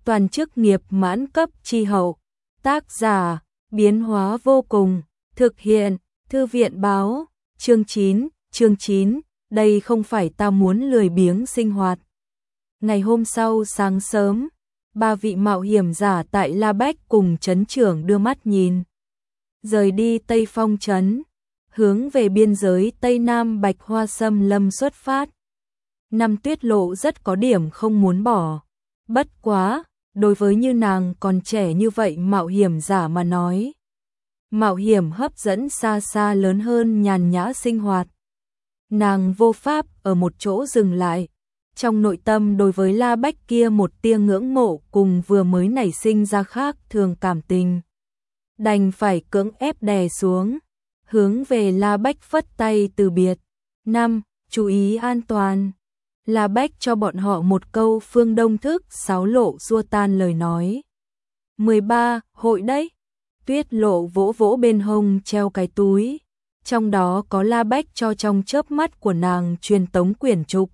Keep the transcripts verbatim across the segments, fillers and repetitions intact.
toàn chức nghiệp mãn cấp chi hậu. Tác giả, biến hóa vô cùng, thực hiện, thư viện báo, chương chín, chương chín, đây không phải ta muốn lười biếng sinh hoạt. Ngày hôm sau sáng sớm, ba vị mạo hiểm giả tại La Bách cùng trấn trưởng đưa mắt nhìn. Rời đi Tây Phong trấn, hướng về biên giới Tây Nam Bạch Hoa Xâm Lâm xuất phát. Năm Tuyết Lộ rất có điểm không muốn bỏ. Bất quá, đối với như nàng còn trẻ như vậy mạo hiểm giả mà nói. Mạo hiểm hấp dẫn xa xa lớn hơn nhàn nhã sinh hoạt. Nàng vô pháp ở một chỗ dừng lại. Trong nội tâm đối với La Bách kia một tia ngưỡng mộ cùng vừa mới nảy sinh ra khác thường cảm tình. Đành phải cưỡng ép đè xuống, hướng về La Bách phất tay từ biệt. Năm, chú ý an toàn. La Bách cho bọn họ một câu phương đông thức sáo lộ xua tan lời nói. mười ba, hội đấy. Tuyết Lộ vỗ vỗ bên hông treo cái túi. Trong đó có La Bách cho trong chớp mắt của nàng truyền tống quyển trục.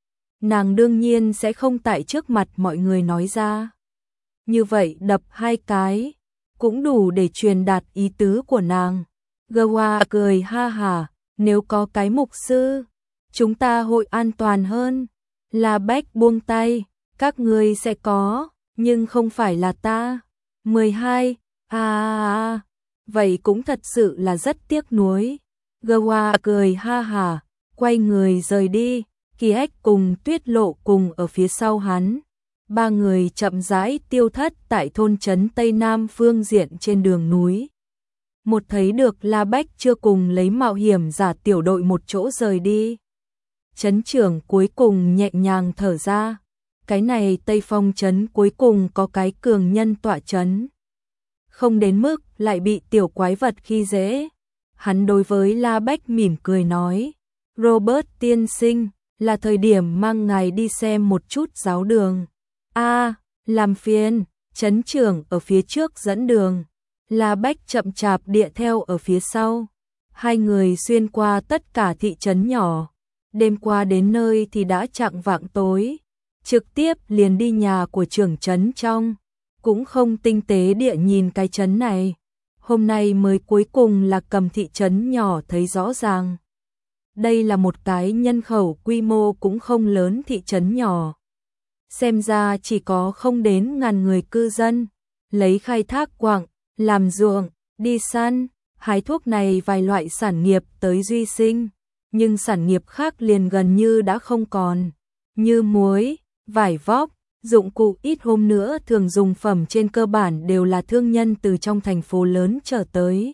Nàng đương nhiên sẽ không tại trước mặt mọi người nói ra. Như vậy đập hai cái, cũng đủ để truyền đạt ý tứ của nàng. Gawa cười ha hả, nếu có cái mục sư, chúng ta hội an toàn hơn. La Bách buông tay, các ngươi sẽ có, nhưng không phải là ta. mười hai, à, à, à, vậy cũng thật sự là rất tiếc nuối. Gawa cười ha hả, quay người rời đi. Kỳ Ếch cùng Tuyết Lộ cùng ở phía sau hắn. Ba người chậm rãi tiêu thất tại thôn trấn Tây Nam phương diện trên đường núi. Một thấy được La Bách chưa cùng lấy mạo hiểm giả tiểu đội một chỗ rời đi. Trấn trưởng cuối cùng nhẹ nhàng thở ra. Cái này Tây Phong trấn cuối cùng có cái cường nhân tọa trấn. Không đến mức lại bị tiểu quái vật khi dễ. Hắn đối với La Bách mỉm cười nói. Robert tiên sinh, là thời điểm mang ngài đi xem một chút giáo đường. A, à, làm phiền, trấn trưởng ở phía trước dẫn đường. La Bách chậm chạp địa theo ở phía sau. Hai người xuyên qua tất cả thị trấn nhỏ. Đêm qua đến nơi thì đã chạng vạng tối. Trực tiếp liền đi nhà của trưởng trấn trong. Cũng không tinh tế địa nhìn cái trấn này. Hôm nay mới cuối cùng là cầm thị trấn nhỏ thấy rõ ràng. Đây là một cái nhân khẩu quy mô cũng không lớn thị trấn nhỏ. Xem ra chỉ có không đến ngàn người cư dân. Lấy khai thác quặng, làm ruộng, đi săn, hái thuốc này vài loại sản nghiệp tới duy sinh. Nhưng sản nghiệp khác liền gần như đã không còn. Như muối, vải vóc, dụng cụ ít hôm nữa thường dùng phẩm trên cơ bản đều là thương nhân từ trong thành phố lớn trở tới.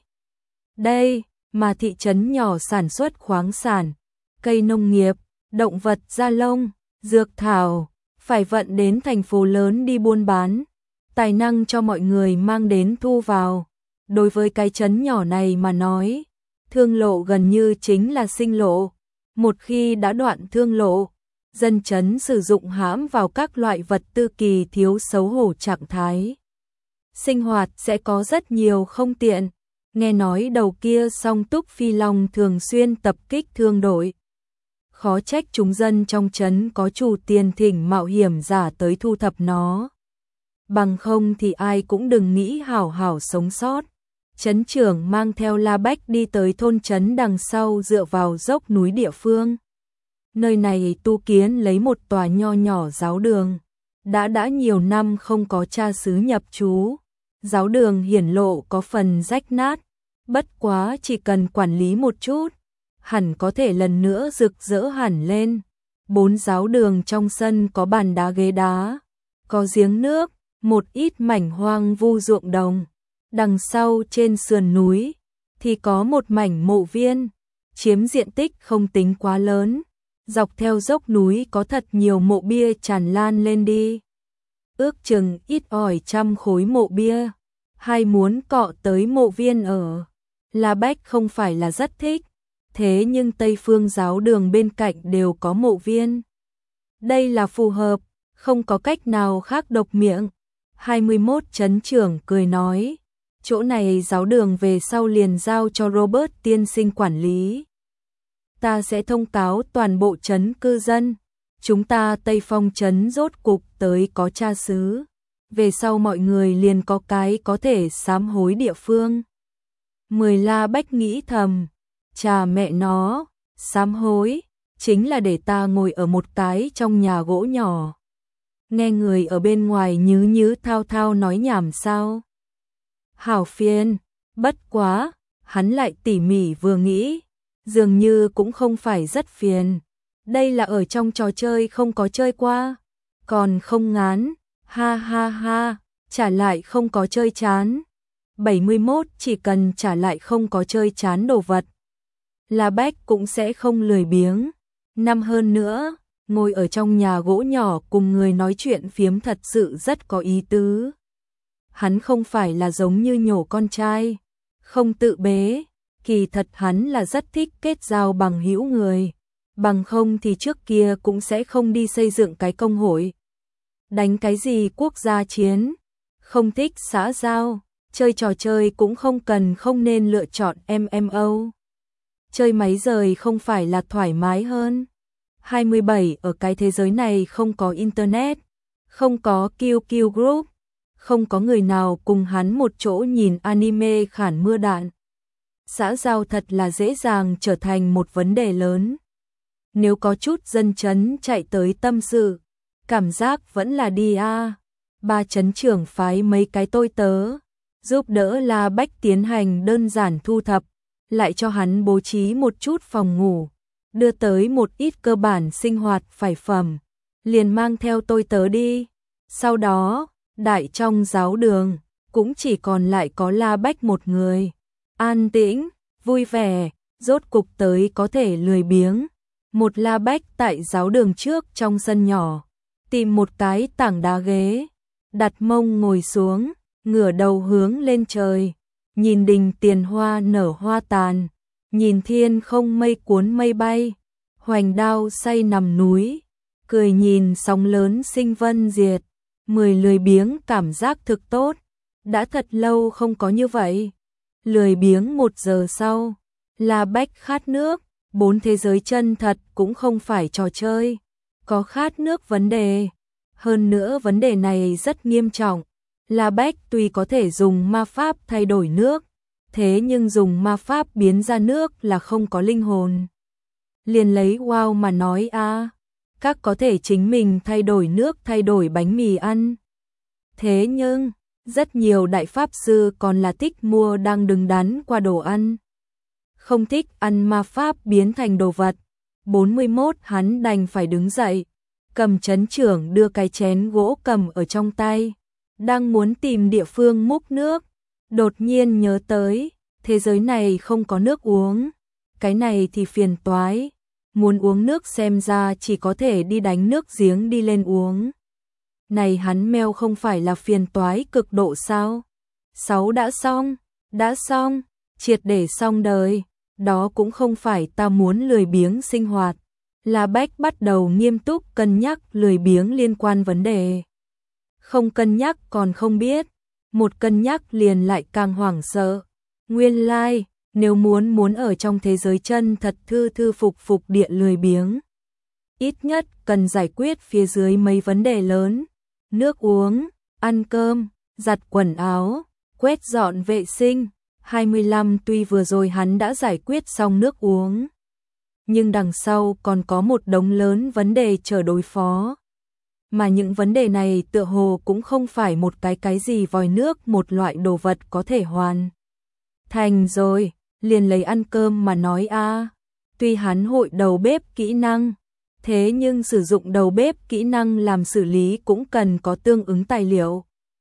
Đây, mà thị trấn nhỏ sản xuất khoáng sản, cây nông nghiệp, động vật da lông, dược thảo, phải vận đến thành phố lớn đi buôn bán, tài năng cho mọi người mang đến thu vào. Đối với cái trấn nhỏ này mà nói, thương lộ gần như chính là sinh lộ. Một khi đã đoạn thương lộ, dân trấn sử dụng hãm vào các loại vật tư kỳ thiếu xấu hổ trạng thái. Sinh hoạt sẽ có rất nhiều không tiện. Nghe nói đầu kia Song Túc Phi Long thường xuyên tập kích thương đội. Khó trách chúng dân trong trấn có chủ tiền thỉnh mạo hiểm giả tới thu thập nó. Bằng không thì ai cũng đừng nghĩ hảo hảo sống sót. Trấn trưởng mang theo La Bách đi tới thôn trấn đằng sau dựa vào dốc núi địa phương. Nơi này tu kiến lấy một tòa nho nhỏ giáo đường. Đã đã nhiều năm không có cha xứ nhập trú. Giáo đường hiển lộ có phần rách nát. Bất quá chỉ cần quản lý một chút, hẳn có thể lần nữa rực rỡ hẳn lên. Bốn giáo đường trong sân có bàn đá ghế đá, có giếng nước, một ít mảnh hoang vu ruộng đồng. Đằng sau trên sườn núi thì có một mảnh mộ viên, chiếm diện tích không tính quá lớn. Dọc theo dốc núi có thật nhiều mộ bia tràn lan lên đi. Ước chừng ít ỏi trăm khối mộ bia. Hay muốn cọ tới mộ viên ở. La Bách không phải là rất thích, thế nhưng Tây Phương giáo đường bên cạnh đều có mộ viên. Đây là phù hợp, không có cách nào khác độc miệng. hai mươi mốt trấn trưởng cười nói, chỗ này giáo đường về sau liền giao cho Robert tiên sinh quản lý. Ta sẽ thông cáo toàn bộ trấn cư dân, chúng ta Tây Phong trấn rốt cục tới có cha xứ. về sau mọi người liền có cái có thể sám hối địa phương. Mười La Bách nghĩ thầm, chà mẹ nó, sám hối, chính là để ta ngồi ở một cái trong nhà gỗ nhỏ. Nghe người ở bên ngoài nhứ nhứ thao thao nói nhảm sao. Hảo phiền, bất quá, hắn lại tỉ mỉ vừa nghĩ, dường như cũng không phải rất phiền. Đây là ở trong trò chơi không có chơi qua, còn không ngán, ha ha ha, trả lại không có chơi chán. bảy mươi mốt chỉ cần trả lại không có chơi chán đồ vật, La Bách cũng sẽ không lười biếng. Năm hơn nữa, ngồi ở trong nhà gỗ nhỏ cùng người nói chuyện phiếm thật sự rất có ý tứ. Hắn không phải là giống như nhổ con trai, không tự bế, kỳ thật hắn là rất thích kết giao bằng hữu người, bằng không thì trước kia cũng sẽ không đi xây dựng cái công hội. Đánh cái gì quốc gia chiến, không thích xã giao, chơi trò chơi cũng không cần không nên lựa chọn em em ô. Chơi máy rời không phải là thoải mái hơn. hai mươi bảy ở cái thế giới này không có internet, không có Q Q group, không có người nào cùng hắn một chỗ nhìn anime khản mưa đạn. Xã giao thật là dễ dàng trở thành một vấn đề lớn. Nếu có chút dân chấn chạy tới tâm sự, cảm giác vẫn là đi a. À. Ba chấn trưởng phái mấy cái tôi tớ, giúp đỡ La Bách tiến hành đơn giản thu thập, lại cho hắn bố trí một chút phòng ngủ, đưa tới một ít cơ bản sinh hoạt phải phẩm, liền mang theo tôi tớ đi. Sau đó, đại trong giáo đường, cũng chỉ còn lại có La Bách một người. An tĩnh, vui vẻ, rốt cục tới có thể lười biếng. Một La Bách tại giáo đường trước trong sân nhỏ, tìm một cái tảng đá ghế, đặt mông ngồi xuống, ngửa đầu hướng lên trời, nhìn đình tiền hoa nở hoa tàn, nhìn thiên không mây cuốn mây bay, hoành đao say nằm núi, cười nhìn sóng lớn sinh vân diệt, mười lười biếng cảm giác thực tốt, đã thật lâu không có như vậy. Lười biếng một giờ sau, La Bách khát nước, bốn thế giới chân thật cũng không phải trò chơi, có khát nước vấn đề. Hơn nữa vấn đề này rất nghiêm trọng, La Bách tuy có thể dùng ma pháp thay đổi nước, thế nhưng dùng ma pháp biến ra nước là không có linh hồn. Liền lấy wow mà nói a, à, các có thể chính mình thay đổi nước thay đổi bánh mì ăn. Thế nhưng, rất nhiều đại pháp sư còn là thích mua đang đứng đắn qua đồ ăn. Không thích ăn ma pháp biến thành đồ vật. bốn mươi mốt hắn đành phải đứng dậy, cầm chấn trưởng đưa cái chén gỗ cầm ở trong tay, đang muốn tìm địa phương múc nước, đột nhiên nhớ tới, thế giới này không có nước uống, cái này thì phiền toái, muốn uống nước xem ra chỉ có thể đi đánh nước giếng đi lên uống. Này hắn meo không phải là phiền toái cực độ sao? Sáu đã xong, đã xong, triệt để xong đời, đó cũng không phải ta muốn lười biếng sinh hoạt. La Bách bắt đầu nghiêm túc cân nhắc lười biếng liên quan vấn đề. Không cân nhắc còn không biết, một cân nhắc liền lại càng hoảng sợ. Nguyên lai, like, nếu muốn muốn ở trong thế giới chân thật thư thư phục phục địa lười biếng, ít nhất cần giải quyết phía dưới mấy vấn đề lớn. Nước uống, ăn cơm, giặt quần áo, quét dọn vệ sinh. hai mươi lăm tuy vừa rồi hắn đã giải quyết xong nước uống, nhưng đằng sau còn có một đống lớn vấn đề chờ đối phó. Mà những vấn đề này tựa hồ cũng không phải một cái cái gì vòi nước một loại đồ vật có thể hoàn thành rồi, liền lấy ăn cơm mà nói a. À, tuy hắn hội đầu bếp kỹ năng, thế nhưng sử dụng đầu bếp kỹ năng làm xử lý cũng cần có tương ứng tài liệu.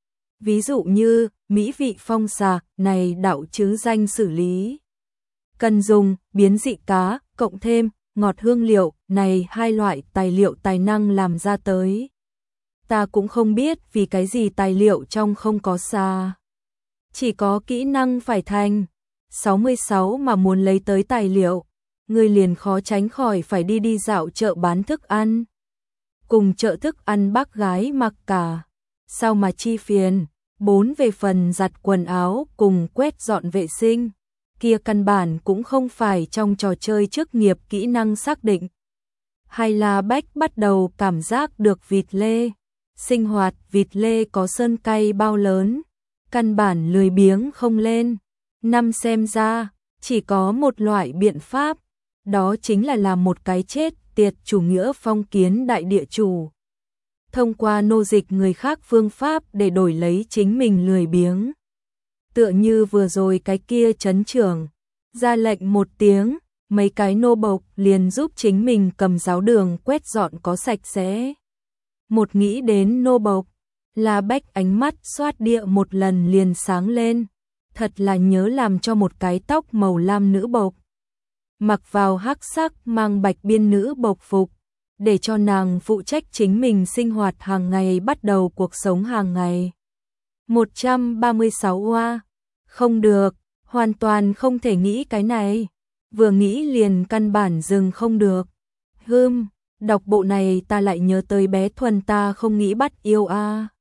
Ví dụ như, mỹ vị phong xà, này đạo chứ danh xử lý. Cần dùng, biến dị cá, cộng thêm, ngọt hương liệu, này hai loại tài liệu tài năng làm ra tới. Ta cũng không biết vì cái gì tài liệu trong không có xà. Chỉ có kỹ năng phải thành. sáu mươi sáu mà muốn lấy tới tài liệu, người liền khó tránh khỏi phải đi đi dạo chợ bán thức ăn. Cùng chợ thức ăn bác gái mặc cả. Sao mà chi phiền. Bốn về phần giặt quần áo cùng quét dọn vệ sinh, kia căn bản cũng không phải trong trò chơi chức nghiệp kỹ năng xác định. Hay là Bách bắt đầu cảm giác được vịt lê, sinh hoạt vịt lê có sơn cay bao lớn, căn bản lười biếng không lên. Năm xem ra, chỉ có một loại biện pháp, đó chính là làm một cái chết tiệt chủ nghĩa phong kiến đại địa chủ. Thông qua nô dịch người khác phương pháp để đổi lấy chính mình lười biếng. Tựa như vừa rồi cái kia trấn trưởng, ra lệnh một tiếng, mấy cái nô bộc liền giúp chính mình cầm giáo đường quét dọn có sạch sẽ. Một nghĩ đến nô bộc, La Bách ánh mắt xoát địa một lần liền sáng lên, thật là nhớ làm cho một cái tóc màu lam nữ bộc. Mặc vào hắc sắc mang bạch biên nữ bộc phục, để cho nàng phụ trách chính mình sinh hoạt hàng ngày bắt đầu cuộc sống hàng ngày. một trăm ba mươi sáu oa, không được, hoàn toàn không thể nghĩ cái này, vừa nghĩ liền căn bản dừng không được. Hừm, đọc bộ này ta lại nhớ tới bé Thuần ta không nghĩ bắt yêu a.